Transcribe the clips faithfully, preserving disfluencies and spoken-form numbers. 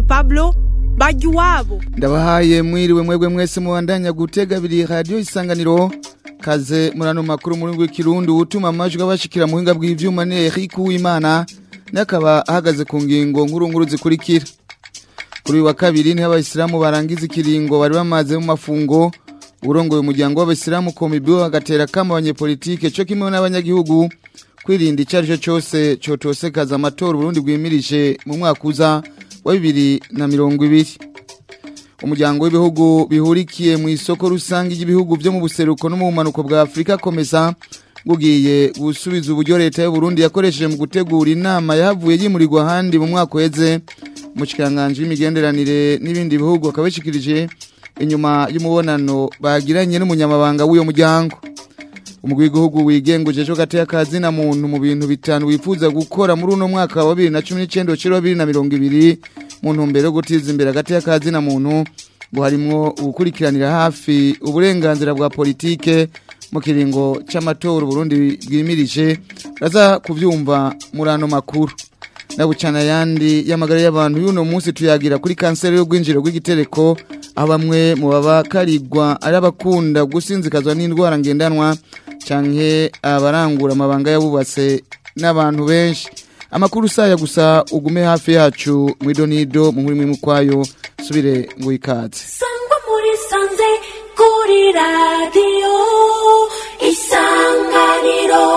Pablo Bajuwabo. Ndabahaye mwiriwe mwebwe mwese mubandanya gutega biri radio Isanganiro. Kaze murano makuru muri w'ikirundi utuma amajwi abashikira muhinga bw'ivyuma ne Eric Uwimana nakaba ahagaze ku ngingo nkuru nkuru zikurikira. Kuri wa kabiri ni abayisilamu barangiza ikiringo bari bamaze mu mafungo urongoye umuryango w'abayisilamu komibyo agatera kama abanyepolitike cyo kimwe n'abanyagihugu kwirinda icarico cyose cotosekaza amatora Burundi bwimirije mu mwaka uza wa bibiri na mirongo ibiri. Umuryango w'ibihugu bihurikiye mu isoko rusange y'ibihugu byo mu buseruko no mu manuko bwa Afrika komeza bugiye gusubiza uburyo leta y'u Burundi yakoresheje mu gutegura inama yahavuye yimurirwa handi mu mwaka weze mu kikanganje y'imigenderanire n'ibindi bihugu akabashikirije inyuma y'umubonano bagiranye n'umunyamabanga w'uyo muryango. Umugwi w'igihugu wigenguje cyo gateye akazi na muntu mu bintu bitanu wifuza gukora muri uno mwaka wa bibiri na cumi n'icenda ushira bibiri na mirongo ibiri mu ntumbero yo gutiza imbere gateye akazi na muntu ngo harimwo gukurikiranira hafi uburenganzira bwa politike mu kiringo c'amatora Burundi bwimirije raza kuvyumva murano makuru. Nabucana yandi y'amagara y'abantu y'uno munsi tuyagira kuri kanseri yo gwinjiro gw'igitereko abamwe mu baba karigwa ari abakunda gusinzikazwa n'indwara ngendanwa canke abarangura amabanga yabubatse n'abantu benshi. Amakuru saya gusa ugume hafi yacu mwidonido mu muri mwe kwayo subire ngo ikaze. Sangwa muri sanze kuri radio Isanganiro.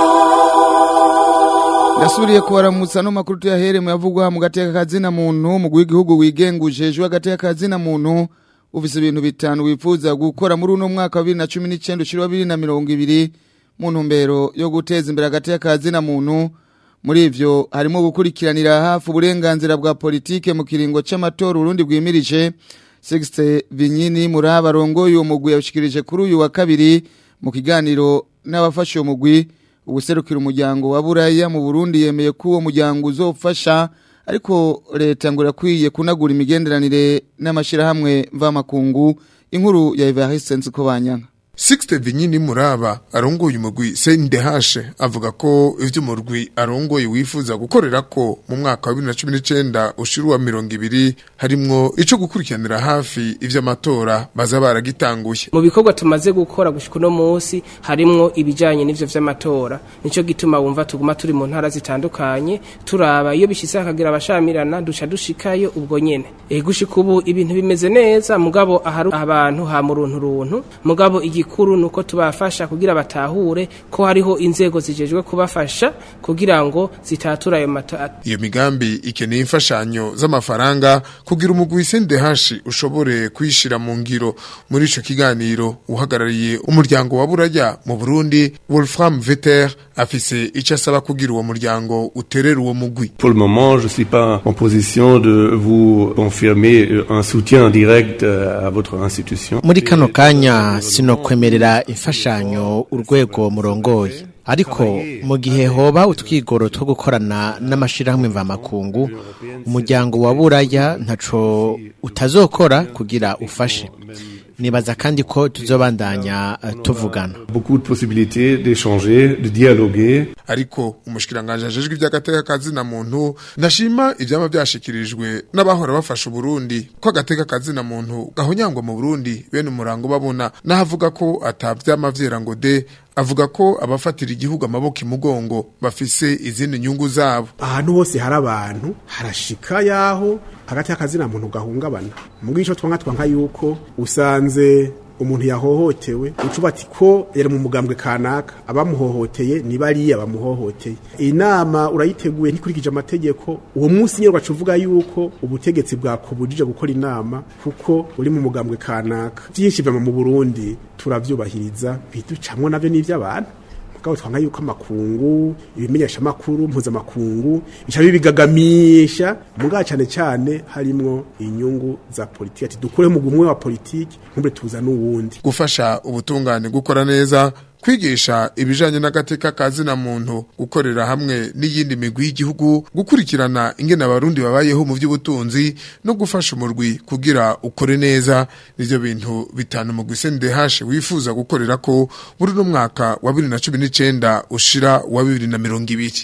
Nasuriye kubaramutsa no makuru tuyahere mu yavugwa mu gateka kazi na muntu mu gihugu wigengujejwe agateka kazi na muntu ufise ibintu bitanu wifuza gukora muri uno mwaka wa bibiri na cumi n'icenda ushira bibiri na mirongo ibiri mu ntumbero yo guteza imbere agateka kazi na muntu. Muri ivyo harimo gukurikiranira hafi uburenganzira bwa politike mu kiringo c'amatora Burundi bwimirije. Sixte Vinyini Muraba rongoye uwo mugwi yashikirije kuri uyu wa kabiri mu kiganiro n'abafashe uwo mugwi. Ubuserukira umuryango wa Buraya mu Burundi yemeye ko uwo muryango uzofasha ariko leta ngo irakwiye kunagura imigenderanire n'amashirahamwe mvamakungu. Inkuru ya Evariste Nsikobanyanga. Sixte Vinyini Muraba arongoye umugwi C N D H avuga ko ivyo umurwi arongoye wifuza gukorera ko mu mwaka wa bibiri na cumi n'icenda ushira mirongo ibiri harimwo ico gukurikiranira hafi ivyo amatora baza baragitanguye. Mu bikorwa tumaze gukora gushika no munsi harimwo ibijanye n'ivyo vy'amatora nico gituma wumva tuguma turi mu ntara zitandukanye turaba iyo bishitse akagira abashamirana duca dushikayo ubwo nyene. E gushika ubu ibintu bimeze neza mugabo aharu abantu ha mu runtu runtu mugabo igi kuru nuko tubafasha kugira batahure ko hariho inzego zijejwe kubafasha kugira ngo zitatura ayo mata. Iyo migambi ikeneye imfashanyo z'amafaranga kugira umugwi C N D H ushobore kwishira mu ngiro. Muri ico kiganiro uhagarariye umuryango wa Buraya mu Burundi Wolfram Vetter afise ico asaba kugira uwo muryango uterera uwo mugwi. Pour le moment, je suis pas en position de vous confirmer un soutien direct à votre institution. Muri kano kanya sino kwemerera imfashanyo urwego murongoye ariko mu gihe hoba utwigoro two gukorana n'amashirahamwe mvamakungu umuryango wa Buraya ntaco utazokora kugira ufashe. Nibaza kandi ko tuzobandanya uh, tuvugana. Beaucoup de possibilités d'échanger, de dialoguer. Ariko umushikiranganje ajejwe ivy'agateka kazi na muntu ndashima ivyama byashikirijwe n'abahora bafasha Burundi ko agateka kazi na muntu gahonyangwa mu Burundi bene umurango babona nahavuga ko atavyama vyera ngo de avuga ko abafatira igihugu amaboko imugongo bafise izindi nyungu zabo. Ahantu hose hari abantu harashika yaho hagati y'akazi na muntu gahungabana mugisho twanga twanka yuko usanze umuntu yahohotewe ucubati ko yari mu mugambwe kanaka abamuhohoteye ni bariya bamuhohoteye. Inama urayiteguye ntikurikije amategeko uwo munsi nyerwa cuvuga yuko ubutegetsi bwakubujije gukora inama kuko uri mu mugambwe kanaka. Byinshi bya mu Burundi turavyubahiriza biducamwe navyo n'ivy'abantu mugabo twanga yuko amakungu ibimenyesha makuru mpuza makungu bica bibigagamisha mugabo cyane cyane harimwo inyungu za politiki ati dukure mu gumwe wa politiki nkumbe tuza n'uwundi. Gufasha ubutungane gukora neza kwigisha ibijanye n'agateka kazi na muntu gukorera hamwe n'iyindi migwi y'igihugu gukurikirana ingene abarundi babayeho mu by'ubutunzi no gufasha umurwi kugira ukore neza nivyo bintu bitanu mu C N D H wifuza gukorera ko buri no mwaka wa bibiri na cumi n'icenda ushira wa bibiri na mirongo ibiri.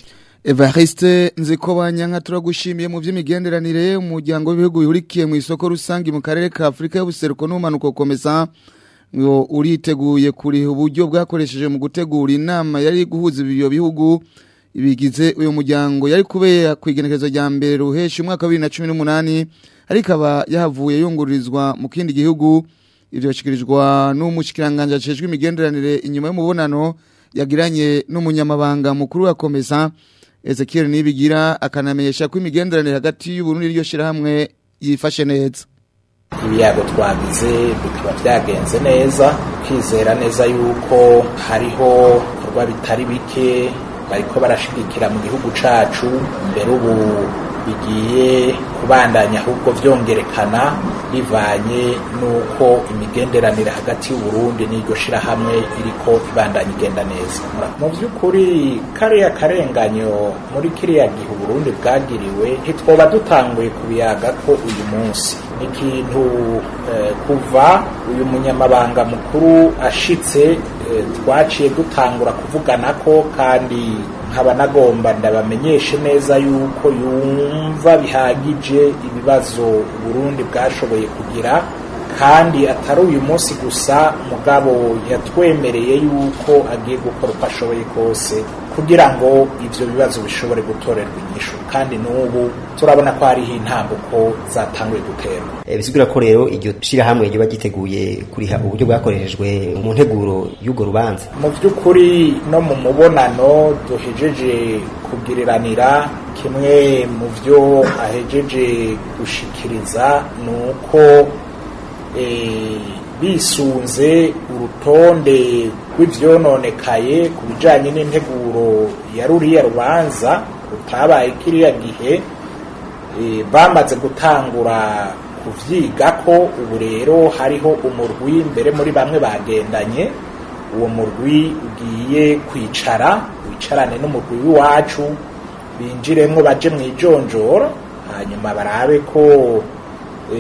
Evariste Nzikobanya nka turagushimiye mu vy'imigenderanire umuryango w'ibihugu bihurikiye mu isoko rusangi mu karere ka Afrika y'ubuseruko n'umanuko komesa ngo uriteguye kuri uburyo bwakoresheje mu gutegura inama yari guhuza ibyo bihugu ibigize uyu muryango yari kubera kwigenekerezo rya mbere ruheshi umwaka wa bibiri na cumi n'umunani ariko aba yahavuye yungururizwa mu kindi gihugu ivyo bishikirizwa n'umushikiranganje ajejwe imigenderanire inyuma y'umubonano yagiranye n'umunyamabanga mukuru wa komesa Ezekiel Nibigira akanamenyesha ko imigenderanire hagati y'u Burundi n'iryo shirahamwe yifashe neza. Ibiyago twagize bikaba byagenze neza kwizera neza yuko hariho korwa bitari bike bariko barashigikira mu gihugu cacu mbere ubu bigiye kubandanya ahubwo vyongerekana bivanye nuko imigenderanire hagati y'u Burundi n'iryo shirahamwe iriko ibandanya igenda neza. Mu vy'ukuri kariya karenganyo muri kiriya gihe u Burundi bwagiriwe ntitwoba dutanguye kubiyaga ko uyu munsi ikintu eh, kuva uyu munyamabanga mukuru ashitse eh, twaciye dutangura kuvugana ko kandi nkaba nagomba ndabamenyeshe neza yuko yumva bihagije ibibazo Burundi bwashoboye kugira kandi atari uyu munsi gusa mugabo yatwemereye yuko agiye gukora uko ashoboye kose kugira ngo ivyo bibazo bishobore gutorerwa inyishu kandi n'ubu turabona ko hariho intambuko zatanguye guterwa. E, bisigura ko rero iryo shirahamwe ryo bagiteguye kuriha uburyo bwakoreshejwe mu nteguro y'ugo rubanza. Mu by'ukuri no mu mubonano duhejeje kugiriranira kimwe mu byo ahejeje gushikiriza nuko e, bisunze urutonde rw'ivyononekaye ku bijanye n'integuro ya ruriya rubanza rutabaye kiriya gihe e, bamaze gutangura kuvyiga ko ubu rero hariho umurwi mbere muri bamwe bagendanye uwo murwi ugiye kwicara wicarane n'umurwi w'iwacu binjiremwo baje mw'ijonjora hanyuma barabe ko e,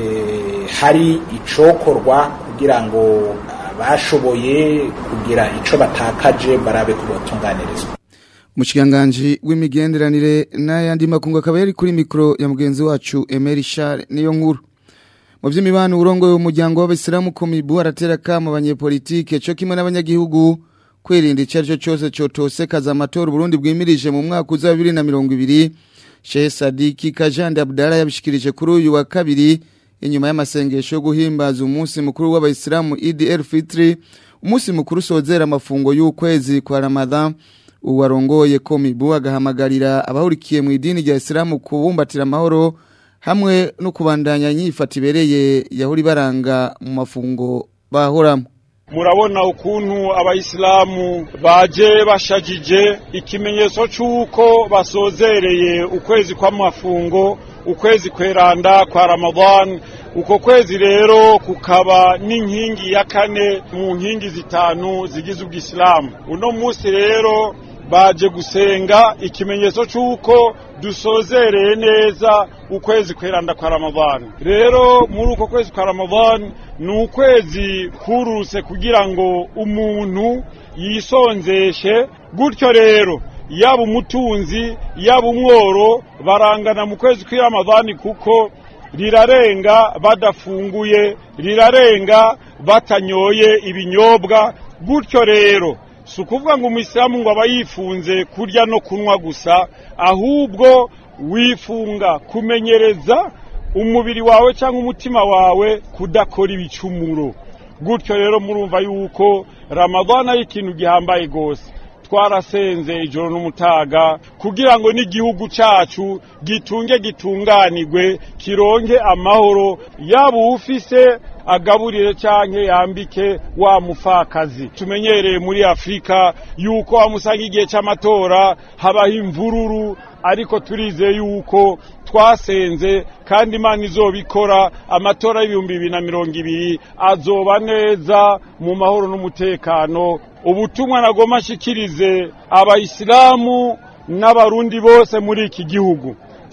hari icokorwa kugira ngo bashoboye kugira ico batakaje barabe kubotunganirizwa. Mushikanganje w'imigenderanire n'ayandi makungu akaba yari kuri mikro ya mugenzi wacu Emery Charles niyo nkuru. Mu vy'imibano urongo y'umuryango w'abisilamu komibu aratera kama abanyepolitike cyo kimwe n'abanyagihugu kwirinda icyo cyose cotosekaza amatora Burundi bwimirije mu mwaka uza bibiri na mirongo ibiri. Sheikh Sadiki Kajandi Abdallah yabishikirije kuri uyu wa kabiri inyuma y'amasengesho yo guhimbaza umunsi mukuru w'abayisilamu Eid el-Fitr, umunsi mukuru sozera amafungo y'ukwezi kwa Ramadan. Uwarongoye komibu agahamagarira abahurikiye mu idini rya Islamu kubumbatira amahoro hamwe no kubandanya nyifata ibereye yahuri baranga mu mafungo bahoramo. Murabona ukuntu abayisilamu baje bashajije ikimenyetso cy'uko basozereye ukwezi kwa mafungo, ukwezi kweranda kwa Ramadan. Uko kwezi rero kukaba n'inkingi ya kane mu nkingi zitanu zigize ubw'Islamu. Uno munsi rero baje gusenga ikimenyetso cy'uko dusozereye neza ukwezi kweranda kwa Ramadan. Rero muri uko kwezi kwa Ramadan ni ukwezi kuruse kugira ngo umuntu yisonzeshe, gutyo rero yaba umutunzi yaba umworo barangana mu kwezi kwa Ramadan kuko rirarenga badafunguye, rirarenga batanyoye ibinyobwa. Gutyo rero sukuvuga ngo umuyisilamu ngo abayifunze kurya no kunwa gusa, ahubwo wifunga kumenyereza umubiri wawe cyangwa umutima wawe kudakora ibicumuro. Gutyo rero murumva yuko Ramadana ari ikintu gihambaye gose. Twarasenze ijoro n'umutaga kugira ngo n'igihugu cacu gitunge gitunganirwe kironke amahoro, yaba ufise agaburire canke yambike wa mufakazi. Tumenyereye muri Afrika yuko amusanga igihe c'amatora habaho imvururu, ariko turize yuko twasenze kandi Imana izobikora, amatora y'ibihumbi bibiri na mirongo ibiri azoba neza mu mahoro n'umutekano. Ubutumwa nagoma shikirize abayisilamu n'abarundi bose muri iki gihugu,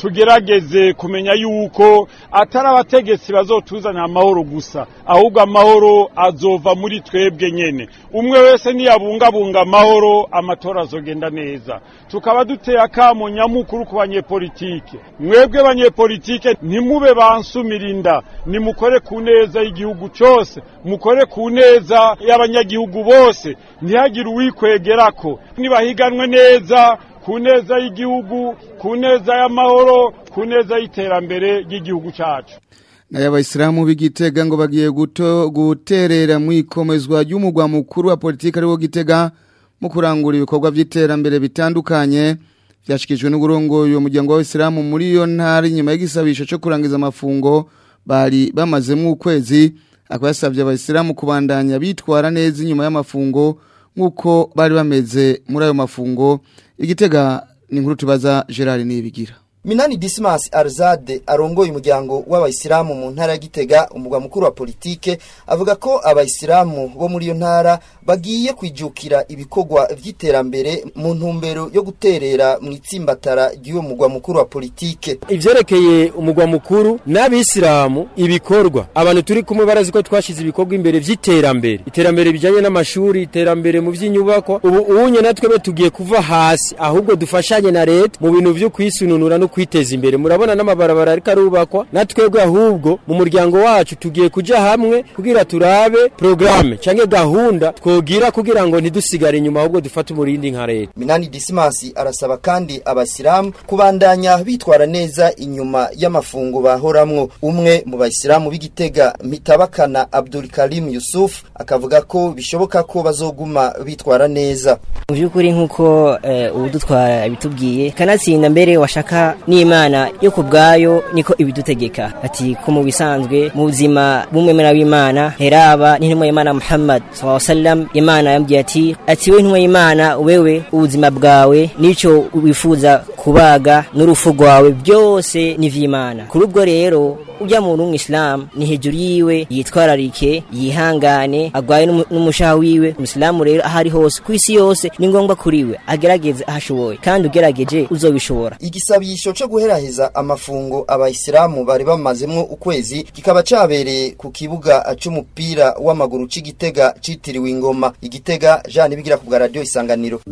tugerageze kumenya yuko atari abategetsi bazotuzanira amahoro gusa ahubwo amahoro azova muri twebwe nyene umwe wese niyabungabunga amahoro amatora azogenda neza tukaba duteye akamo nyamukuru ku banyepolitike mwebwe banyepolitike ntimube bansumirinda nimukore ku neza y'igihugu cyose mukore ku neza y'abanyagihugu bose ntihagire uwikwegerako nibahiganwe neza ku neza y'igihugu ku neza y'amahoro ku neza y'iterambere ry'igihugu cyacu naye abayisilamu b'Igitega ngo bagiye guto guterera mu ikomezwa ry'umugwa mukuru wa politiki ariwo Gitega mu kurangura ibikorwa by'iterambere bitandukanye byashikijwe n'uburongoye umuryango w'abayisilamu muri iyo ntara inyuma y'igisabisho cyo kurangiza amafungo bari bamazemo ukwezi akabasabye abayisilamu kubandanya bitwara neza inyuma y'amafungo nk'uko bari bameze muri ayo mafungo. Igitega ni inkuru tubaza Gerard Nibigira. Minani Dismas Arzade arongoye umuryango w'abayisilamu mu ntara ya Gitega umugwa mukuru wa politike avuga ko abayisilamu bo muri iyo ntara bagiye kwijukira ibikorwa vy'iterambere mu ntumbero yo guterera mu itsimbatara ry'uwo mugwa mukuru wa politike. Ivyerekeye umugwa mukuru n'abisilamu ibikorwa abantu turi kumwe barazi ko twashize ibikorwa imbere vy'iterambere iterambere bijanye n'amashuri iterambere mu vy'inyubako ubu unye natwe be tugiye kuva hasi ahubwo dufashanye na leta mu bintu vyo kwisununura no kwiteza imbere murabona n'amabarabara ariko arubakwa natwebwe ahubwo mu muryango wacu tugiye kuja hamwe kugira turabe programme canke gahunda twogira kugira ngo ntidusigare inyuma ahubwo dufate umurindi nka leta. Minani Dismas arasaba kandi abasilamu kubandanya bitwara neza inyuma y'amafungo bahoramwo. Umwe mu bayisilamu b'Igitega Mitabakana Abdul Karim Yusuf akavuga ko bishoboka ko bazoguma bitwara neza. Mu byukuri nkuko uh, ubudutwara bitubwiye kanatsinda mbere washaka n'Imana yo kubgayo niko ibidutegeka ati ko mu bisanzwe mu buzima bumwe mera w'Imana heraba n'intumwa y'Imana Muhammad sallallahu alaihi wasallam Imana yambwiye ati ati we intumwa y'Imana wewe ubuzima bwawe nico wifuza kubaga n'urufu rwawe byose ni vy'Imana kuri ubwo rero ujya mu Islam ni hejuru yiwe yitwararike yihangane agwaye n'umushaha wiwe Umuslimu rero ahari hose kwisi yose ni ngombwa kuriwe agerageze ahashoboye kandi ugerageje uzobishobora. Igisabisho cyo guheraheza amafungo abayisilamu bari bamazemwo ukwezi kikaba cabereye ku kibuga c'umupira w'amaguru c'Igitega citiriwe Ingoma. Igitega Jean Nibigira ku bwa radio Isanganiro.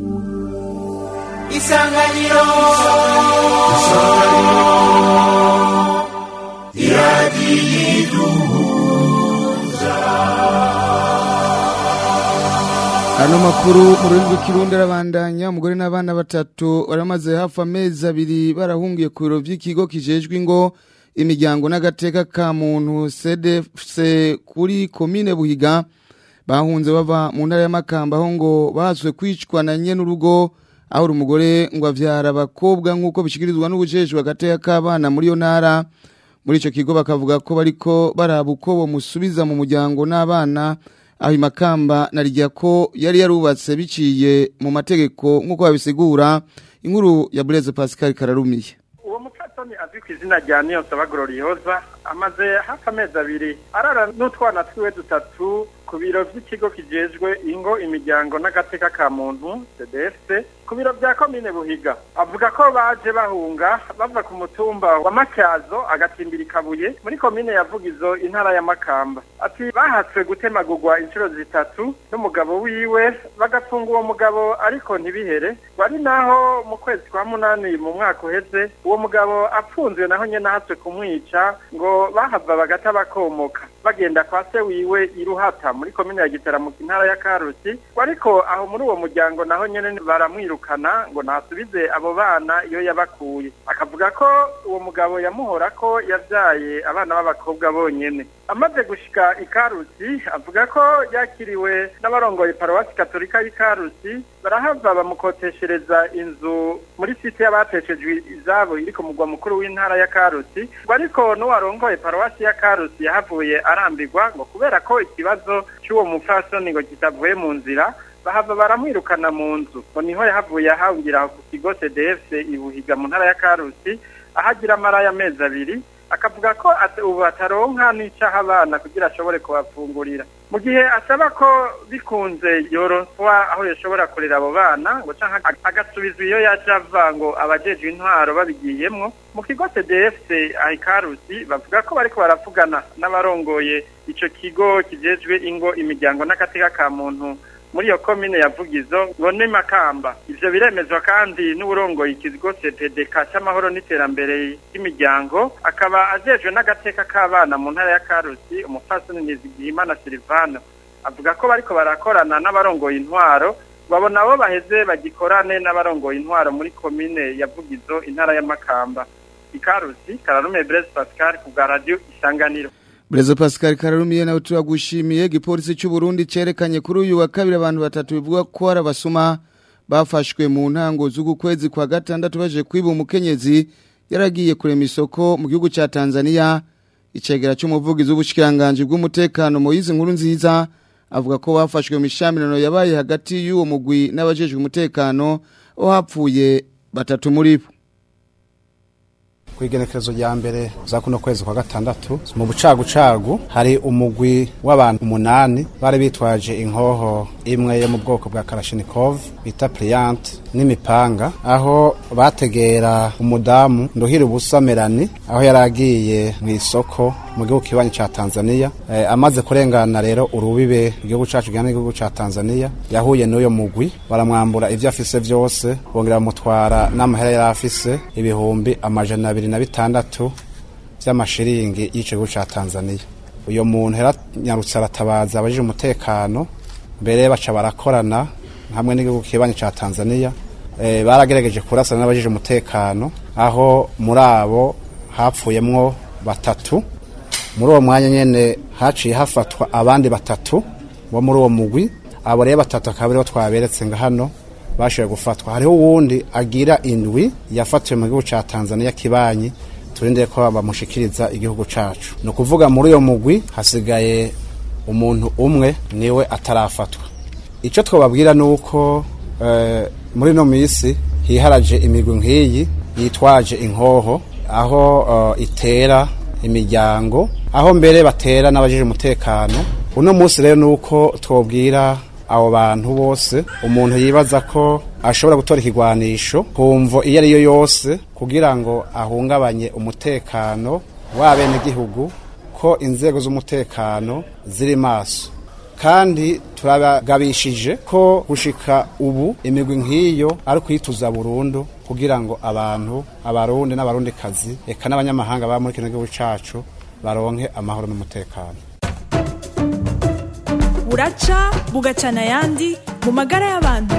Isanganiro Isanganiro Iradiduza. Ano makuru mu rurimi rw'ikirundi arabandanya umugore n'abana batatu baramaze hafi amezi abiri barahungiye ku biro by'ikigo kijejwe ingo imiryango n'agateka ka muntu C D F C kuri komine Buhiga bahunze bava mu ntara ya Makamba aho ngo baswe kwicwa na nyene urugo aho umugore ngo avyara abakobwa nk'uko bishikirizwa n'ubujejwe agateka k'abana muri yo ntara. Muri ico kigo bakavuga ko bariko baraba uko bo musubiza mu muryango n'abana aho Makamba narijya ko yari yarubatse biciye mu mategeko nk'uko babisigura. Inkuru ya Blaise Pascal Kararumiye. Uwo mupfasoni azwi ku izina rya Niyonsaba Gloriosa amaze hafi amezi abiri arara n'utwana twiwe dutatu ku biro by'ikigo kijejwe ingo imiryango n'agateka ka muntu C D F C ku biro bya komine Buhiga. Avuga ko baje bahunga bava ku mutumba wa Makyazo agatimbira Kabuye muri komine ya Vugizo intara ya Makamba. Ati bahatswe gutemagurwa inshuro zitatu n'umugabo wiwe bagafunga uwo mugabo ariko ntibihere. Wari naho mu kwezi kwa munani mu mwaka uheze uwo mugabo apfunzwe naho nyene hatswe kumwica ngo bahava bagata bakomoka bagenda kwa se wiwe iruhata muri komine ya Gitaramu intara ya Karusi. Ariko aho muri uwo muryango naho nyene baramwirukana ngo nasubize abo bana iyo yabakuye. Akavuga ko uwo mugabo yamuhora ko yavyaye abana b'abakobwa bonyene. Amaze gushika ikarusi avuga ko yakiriwe n'abarongoye paruwasi katolika y'Ikarusi barahava bamukoteshereza inzu muri site y'abateshejwe izabo iri ku mugwa mukuru w'intara ya Karusi. Ariko no warongoye paruwasi ya Karusi yahavuye arambirwa ngo kubera ko ikibazo cy'uwo mufasoni ngo kitavuye mu nzira bahava baramwirukana mu nzu. Ngo niho yahavuye ahungira ku kigo C D F C Ibuhiga mu ntara ya Karusi ahagira amara amezi abiri. Akavuga ko ubu ataronka n'icaha abana kugira ashobore kubafungurira mu gihe asaba ko bikunze yoronswa aho yashobora kurera abo bana ngo canka agasubizwa iyo yaje ava ngo abajejwe intwaro babigiyemwo. mu kigo C D F C Aikarusi bavuga ko bariko baravugana n'abarongoye ico kigo kijejwe ingo imiryango n'agateka ka muntu muri iyo komine ya Vugizo ngo ni Makamba. Ivyo biremezwa kandi n'uburongoye ikigo C P D K cy'amahoro n'iterambere y'imiryango akaba ajejwe n'agateka k'abana mu ntara ya Karusi umupfasoni Nizigiyimana Silvano avuga ko bariko barakorana n'abarongoye intwaro babona abo baheze bagikorane n'abarongoye intwaro muri komine ya Vugizo intara ya Makamba. Ikarusi Kararume Blaise Pascal ku bwa radio Isanganiro. Blaise Pascal Kararumiye nawe turagushimiye. Igipolisi cy'u Burundi cerekanye kuri uyu wa kabiri abantu batatu bivuga ko ari abasuma bafashwe mu ntango z'uku kwezi kwa gatandatu baje kwiba umukenyezi yaragiye kurema isoko mu gihugu ca Tanzania. Icegera cy'umuvugizi w'ubushikiranganje bw'umutekano Moise Nkurunziza avuga ko bafashwe mu mishamirano yabaye hagati y'uwo mugwi n'abajejwe umutekano o hapfuye batatu muri bo. Kwigenekerezo rya mbere za kuno kwezi kwa gatandatu mu bucagucagu hari umugwi w'abantu umunani bari bitwaje inkoho imwe yo mu bwoko bwa Kalashnikov bita Pliant n'imipanga aho bategera umudamu Nduhira Ubusa Melanie aho yaragiye mu isoko mu gihugu kibanyi ca Tanzania. E, amaze kurengana rero urubibe igihugu cacu gihana igihugu ca Tanzania yahuye n'uyo mugwi baramwambura ivyo afise vyose bongera mutwara n'amahera yari afise ibihumbi amajana abiri na bitandatu vy'amashiringi y'igihugu ca Tanzania. Uyo muntu yaranyarutse aratabaza abajije umutekano mbere baca barakorana hamwe n'igihugu kibanyi ca Tanzania. E, baragerageje kurasana n'abajije umutekano aho muri abo hapfuyemwo batatu. Muri uwo mwanya nyene haciye hafatwa abandi batatu bo muri uwo mugwi. Abo rero batatu akabiri twaberetse nga hano bashoboye gufatwa. Hariho uwundi agira indwi yafatiwe mu gihugu ca Tanzania kibanyi turindire ko bamushikiriza igihugu cacu. No kuvuga muri uyo mugwi hasigaye umuntu umwe niwe atarafatwa. Ico twababwira nuko eh, muri no misi hiharaje imigwi nkiyi yitwaje inkoho aho uh, itera imiryango aho mbere batera n'abajije umutekano. Uno munsi rero nuko twobwira abo bantu bose umuntu yibaza ko ashobora gutora ikigwanisho kumvo iyo ari yo yose kugira ngo ahungabanye umutekano w'abene gihugu ko inzego z'umutekano ziri maso, kandi turabagabishije ko gushika ubu imigwi nk'iyo ari kuyituza burundu kugira ngo abantu abarundi n'abarundi kazi eka n'abanyamahanga ba muri kino gihugu cacu baronke amahoro n'umutekano. Buraca bugacana yandi mu magara y'abantu.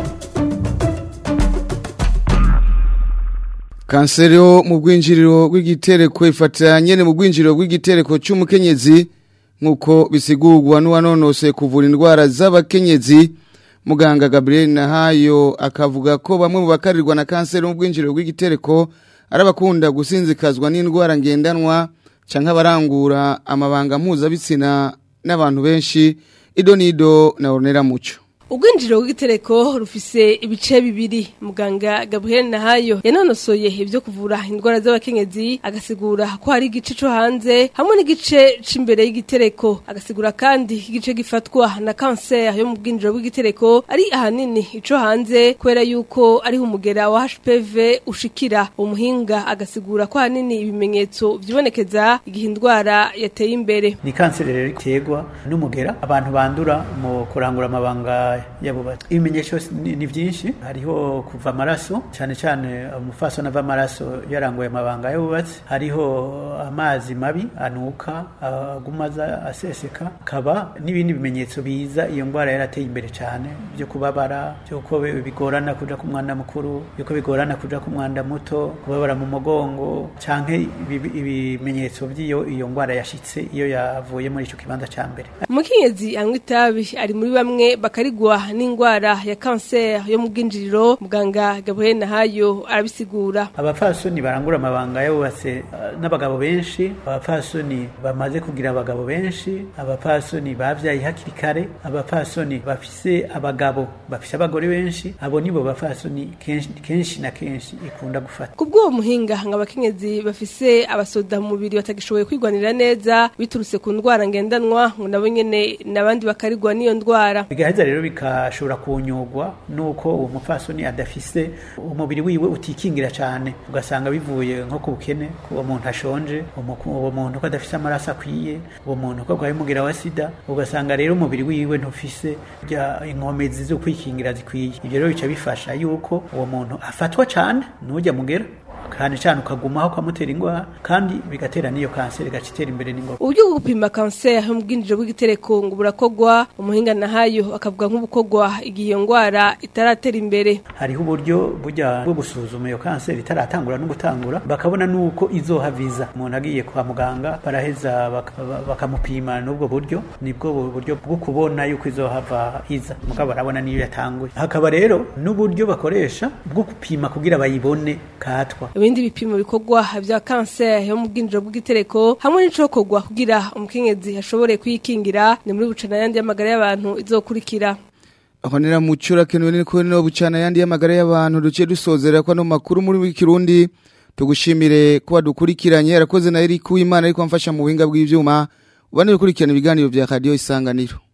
Kanseri yo mu bwinjiriro bw'igitereko ifatira nyene mu bwinjiriro bw'igitereko cy'umukenyezi nkuko bisigurwa n'uwanonose kuvura indwara z'abakenyezi. Muganga Gabriel Nahayo akavuga ko bamwe mu bakarirwa na kanseri mu bwinjiriro bw'igitereko arabakunda gusinzikazwa n'indwara ngendanwa canke abarangura amabanga mpuzabitsina n'abantu benshi. Idonido na Ornera Muco. Ubwinjiro bw'igitereko rufise ibice bibiri. Muganga Gabriel Nahayo yanonosoye ibyo kuvura indwara z'abakenyezi agasigura ko hari igice cyo hanze hamwe n'igice c'imbere y'igitereko, agasigura kandi igice gifatwa na cancer yo mu bwinjiro bw'igitereko ari ahanini ico hanze kwera yuko ari umugera wa H P V ushikira. Umuhinga agasigura ko ahanini ibimenyetso byibonekeza igihe indwara yateye imbere. Ni cancer rero iterwa n'umugera abantu bandura mu kurangura amabanga yabubatse. Ibimenyetso ni byinshi, hariho kuva amaraso cyane cyane umufaso nava amaraso yarangoye amabanga yabubatse, hariho amazi mabi anuka agumaza aseseka, kaba n'ibindi bimenyetso biza iyo ndwara yarateye imbere cyane byo kubabara, byo ko bigorana kuja ku mwana mukuru, byo ko bigorana kuja ku mwanda muto, kubabara mu mugongo canke ibimenyetso by'iyo iyo ndwara yashitse iyo yavuye muri ico kibanza ca mbere. Umukenyezi anywa itabi ari muri bamwe bakarigwa n'ingwara ya cancer yo mu bwinjiriro. Muganga Gabriel Nahayo arabisigura. Abafasoni barangura amabanga yubatse uh, n'abagabo benshi, abafasoni bamaze kugira abagabo benshi, abafasoni bavyaye hakiri kare, abafasoni bafise abagabo bafise abagore benshi, abo nibo bafasoni kenshi, kenshi na kenshi ikunda gufata. Kubwo muhinga ngabakenyezi bafise abasoda mu mubiri batagishoboye kwigwanira neza biturutse ku ndwara ngendanwa ngo nabo nyene nabandi bakarigwa niyo ndwara. Bigaheza rero bikashobora kunyugwa nuko uwo mupfasoni adafise umubiri wiwe utikingira cyane ugasanga bivuye nko ku bukene uwo muntu ashonje uwo muntu ko adafise amaraso akwiye uwo muntu ko agwaye umugira wa sida ugasanga rero umubiri wiwe ntufise bya inkomezi zo kwikingira zikwiye ibyo rero bica bifasha yuko uwo muntu afatwa cyane nujya mugera kandi cyane ukagumaho kwamutera ingwara kandi bigatera niyo kanseri gacitera imbere n'ingoro. Uburyo bwo gupima kanseri mu bwinjiro bw'igitereko ngo burakogwa umuhinga nahayo akavuga nk'ubukogwa igihe iyo ngwara itaratera imbere. Hariho uburyo burya bwo gusuzuma iyo kanseri itaratangura no gutangura bakabona nuko izohaviza umuntu agiye kwa muganga baraheza bakamupima baka n'ubwo buryo nibwo buryo bwo kubona yuko izohava iza mugabo barabona niyo yatanguye. Hakaba rero n'uburyo bakoresha bwo gupima kugira bayibone katwa. Ibindi bipimo bikogwa vya kanseri yo mu bwinjiro bw'igitereko hamwe n'icokogwa kugira umukenyezi ashobore kwikingira ni muri bucana yandi y'amagara y'abantu izokurikira. Ahonera mucura kenwe niko no bucana yandi y'amagara y'abantu duce dusozera kwa no makuru muri w'ikirundi tugushimire kuba dukurikiranye arakoze na Eric Uwimana ariko amfasha mu buhinga bw'ivyuma ubane gukurikirana ibiganiro vya Radio Isanganiro.